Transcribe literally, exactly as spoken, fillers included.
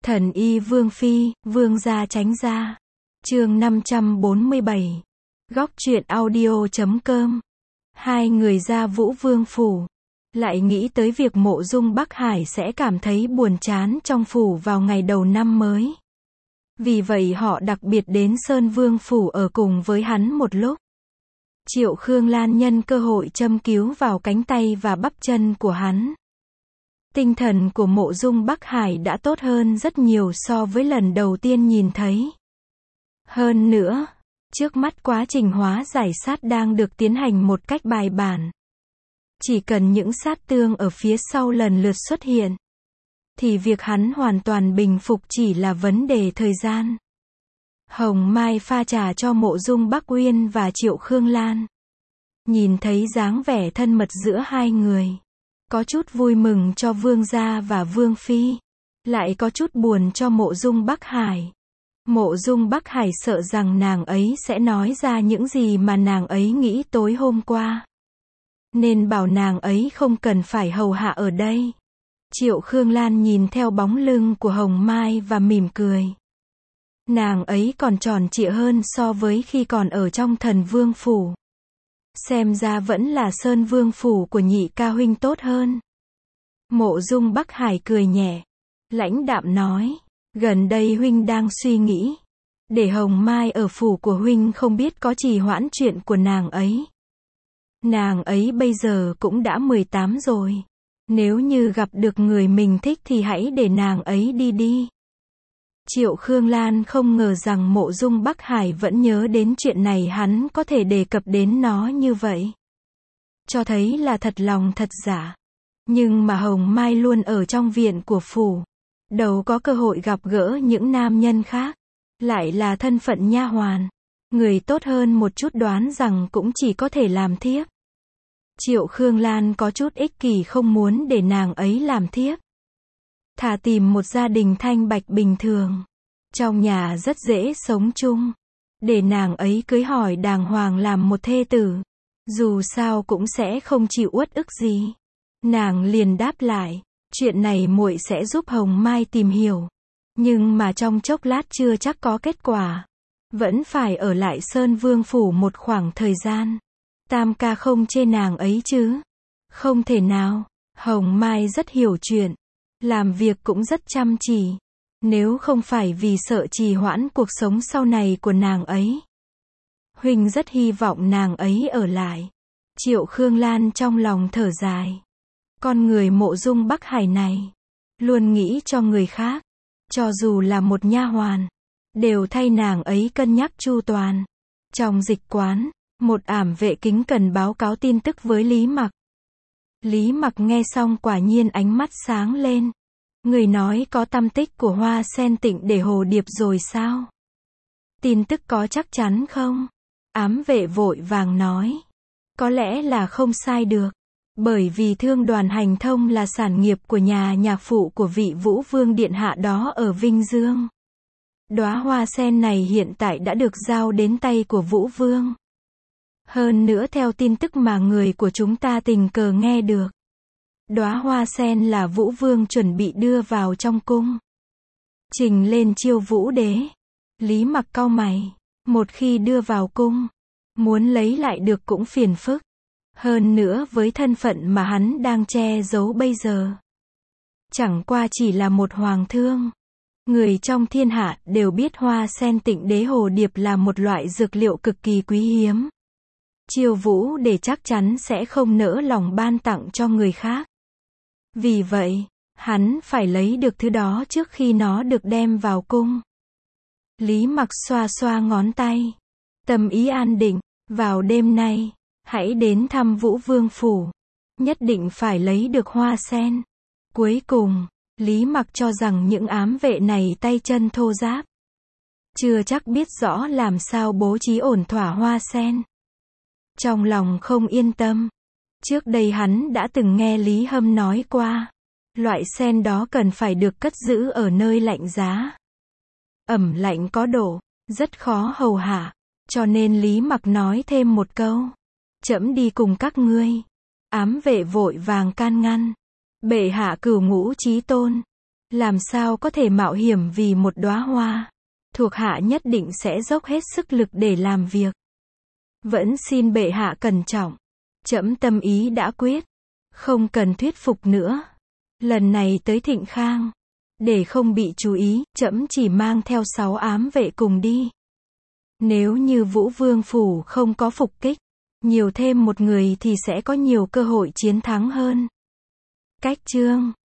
Thần y Vương Phi, Vương gia tránh ra. Chương năm trăm bốn mươi bảy. Góc truyện audio chấm com. Hai người ra Vũ Vương phủ, lại nghĩ tới việc Mộ Dung Bắc Hải sẽ cảm thấy buồn chán trong phủ vào ngày đầu năm mới. Vì vậy họ đặc biệt đến Sơn Vương phủ ở cùng với hắn một lúc. Triệu Khương Lan nhân cơ hội châm cứu vào cánh tay và bắp chân của hắn. Tinh thần của Mộ Dung Bắc Hải đã tốt hơn rất nhiều so với lần đầu tiên nhìn thấy. Hơn nữa, trước mắt quá trình hóa giải sát đang được tiến hành một cách bài bản. Chỉ cần những sát tương ở phía sau lần lượt xuất hiện, thì việc hắn hoàn toàn bình phục chỉ là vấn đề thời gian. Hồng Mai pha trà cho Mộ Dung Bắc Uyên và Triệu Khương Lan. Nhìn thấy dáng vẻ thân mật giữa hai người, có chút vui mừng cho Vương gia và Vương Phi, lại có chút buồn cho Mộ Dung Bắc Hải. Mộ Dung Bắc Hải sợ rằng nàng ấy sẽ nói ra những gì mà nàng ấy nghĩ tối hôm qua, nên bảo nàng ấy không cần phải hầu hạ ở đây. Triệu Khương Lan nhìn theo bóng lưng của Hồng Mai và mỉm cười. Nàng ấy còn tròn trịa hơn so với khi còn ở trong Thần Vương phủ. Xem ra vẫn là Sơn Vương phủ của nhị ca huynh tốt hơn. Mộ Dung Bắc Hải cười nhẹ, lãnh đạm nói, gần đây huynh đang suy nghĩ, để Hồng Mai ở phủ của huynh không biết có trì hoãn chuyện của nàng ấy. Nàng ấy bây giờ cũng đã mười tám rồi. Nếu như gặp được người mình thích thì hãy để nàng ấy đi đi. Triệu Khương Lan không ngờ rằng Mộ Dung Bắc Hải vẫn nhớ đến chuyện này, hắn có thể đề cập đến nó như vậy, cho thấy là thật lòng thật giả. Nhưng mà Hồng Mai luôn ở trong viện của phủ, đâu có cơ hội gặp gỡ những nam nhân khác, lại là thân phận nha hoàn. Người tốt hơn một chút đoán rằng cũng chỉ có thể làm thiếp. Triệu Khương Lan có chút ích kỷ, không muốn để nàng ấy làm thiếp. Thà tìm một gia đình thanh bạch bình thường, trong nhà rất dễ sống chung, để nàng ấy cưới hỏi đàng hoàng làm một thê tử. Dù sao cũng sẽ không chịu uất ức gì. Nàng liền đáp lại, chuyện này muội sẽ giúp Hồng Mai tìm hiểu. Nhưng mà trong chốc lát chưa chắc có kết quả. Vẫn phải ở lại Sơn Vương phủ một khoảng thời gian. Tam ca không chê nàng ấy chứ? Không thể nào. Hồng Mai rất hiểu chuyện, làm việc cũng rất chăm chỉ. Nếu không phải vì sợ trì hoãn cuộc sống sau này của nàng ấy, huynh rất hy vọng nàng ấy ở lại. Triệu Khương Lan trong lòng thở dài. Con người Mộ Dung Bắc Hải này, luôn nghĩ cho người khác. Cho dù là một nha hoàn, đều thay nàng ấy cân nhắc chu toàn. Trong dịch quán, một ảm vệ kính cần báo cáo tin tức với Lý Mặc. Lý Mặc nghe xong quả nhiên ánh mắt sáng lên. Người nói có tăm tích của Hoa Sen Tịnh để Hồ Điệp rồi sao? Tin tức có chắc chắn không? Ám vệ vội vàng nói. Có lẽ là không sai được. Bởi vì Thương Đoàn Hành Thông là sản nghiệp của nhà nhạc phụ của vị Vũ Vương Điện Hạ đó ở Vinh Dương. Đóa hoa sen này hiện tại đã được giao đến tay của Vũ Vương. Hơn nữa theo tin tức mà người của chúng ta tình cờ nghe được, đóa hoa sen là Vũ Vương chuẩn bị đưa vào trong cung, trình lên chiêu Vũ Đế. Lý Mặc cau mày, một khi đưa vào cung, muốn lấy lại được cũng phiền phức. Hơn nữa với thân phận mà hắn đang che giấu bây giờ, chẳng qua chỉ là một hoàng thương. Người trong thiên hạ đều biết Hoa Sen Tịnh Đế Hồ Điệp là một loại dược liệu cực kỳ quý hiếm. Chiêu Vũ để chắc chắn sẽ không nỡ lòng ban tặng cho người khác. Vì vậy, hắn phải lấy được thứ đó trước khi nó được đem vào cung. Lý Mặc xoa xoa ngón tay, tâm ý an định, vào đêm nay, hãy đến thăm Vũ Vương phủ, nhất định phải lấy được hoa sen. Cuối cùng, Lý Mặc cho rằng những ám vệ này tay chân thô ráp, chưa chắc biết rõ làm sao bố trí ổn thỏa hoa sen. Trong lòng không yên tâm. Trước đây hắn đã từng nghe Lý Hâm nói qua, loại sen đó cần phải được cất giữ ở nơi lạnh giá, ẩm lạnh có độ, rất khó hầu hạ. Cho nên Lý Mặc nói thêm một câu, trẫm đi cùng các ngươi. Ám vệ vội vàng can ngăn, bệ hạ cửu ngũ chí tôn, Làm sao có thể mạo hiểm vì một đóa hoa. Thuộc hạ nhất định sẽ dốc hết sức lực để làm việc. Vẫn xin bệ hạ cẩn trọng. Trẫm tâm ý đã quyết. Không cần thuyết phục nữa. Lần này tới Thịnh Khang. Để không bị chú ý, trẫm chỉ mang theo sáu ám vệ cùng đi. Nếu như Vũ Vương Phủ không có phục kích, nhiều thêm một người thì sẽ có nhiều cơ hội chiến thắng hơn. Cách chương